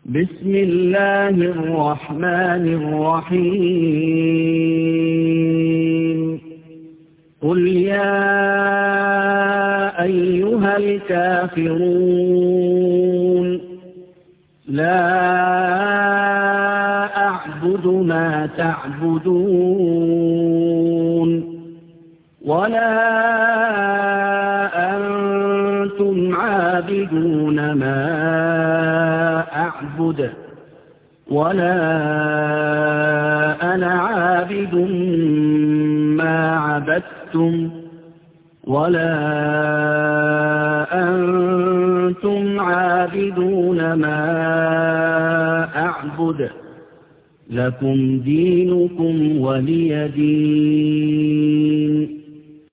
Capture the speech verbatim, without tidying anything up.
بسم الله الرحمن الرحيم قل يا أيها الكافرون لا أعبد ما تعبدون ولا أنتم عابدون ما أعبد ولا أنا عابد ما عبدتم ولا أنتم عابدون ما أعبد لكم دينكم ولي دين.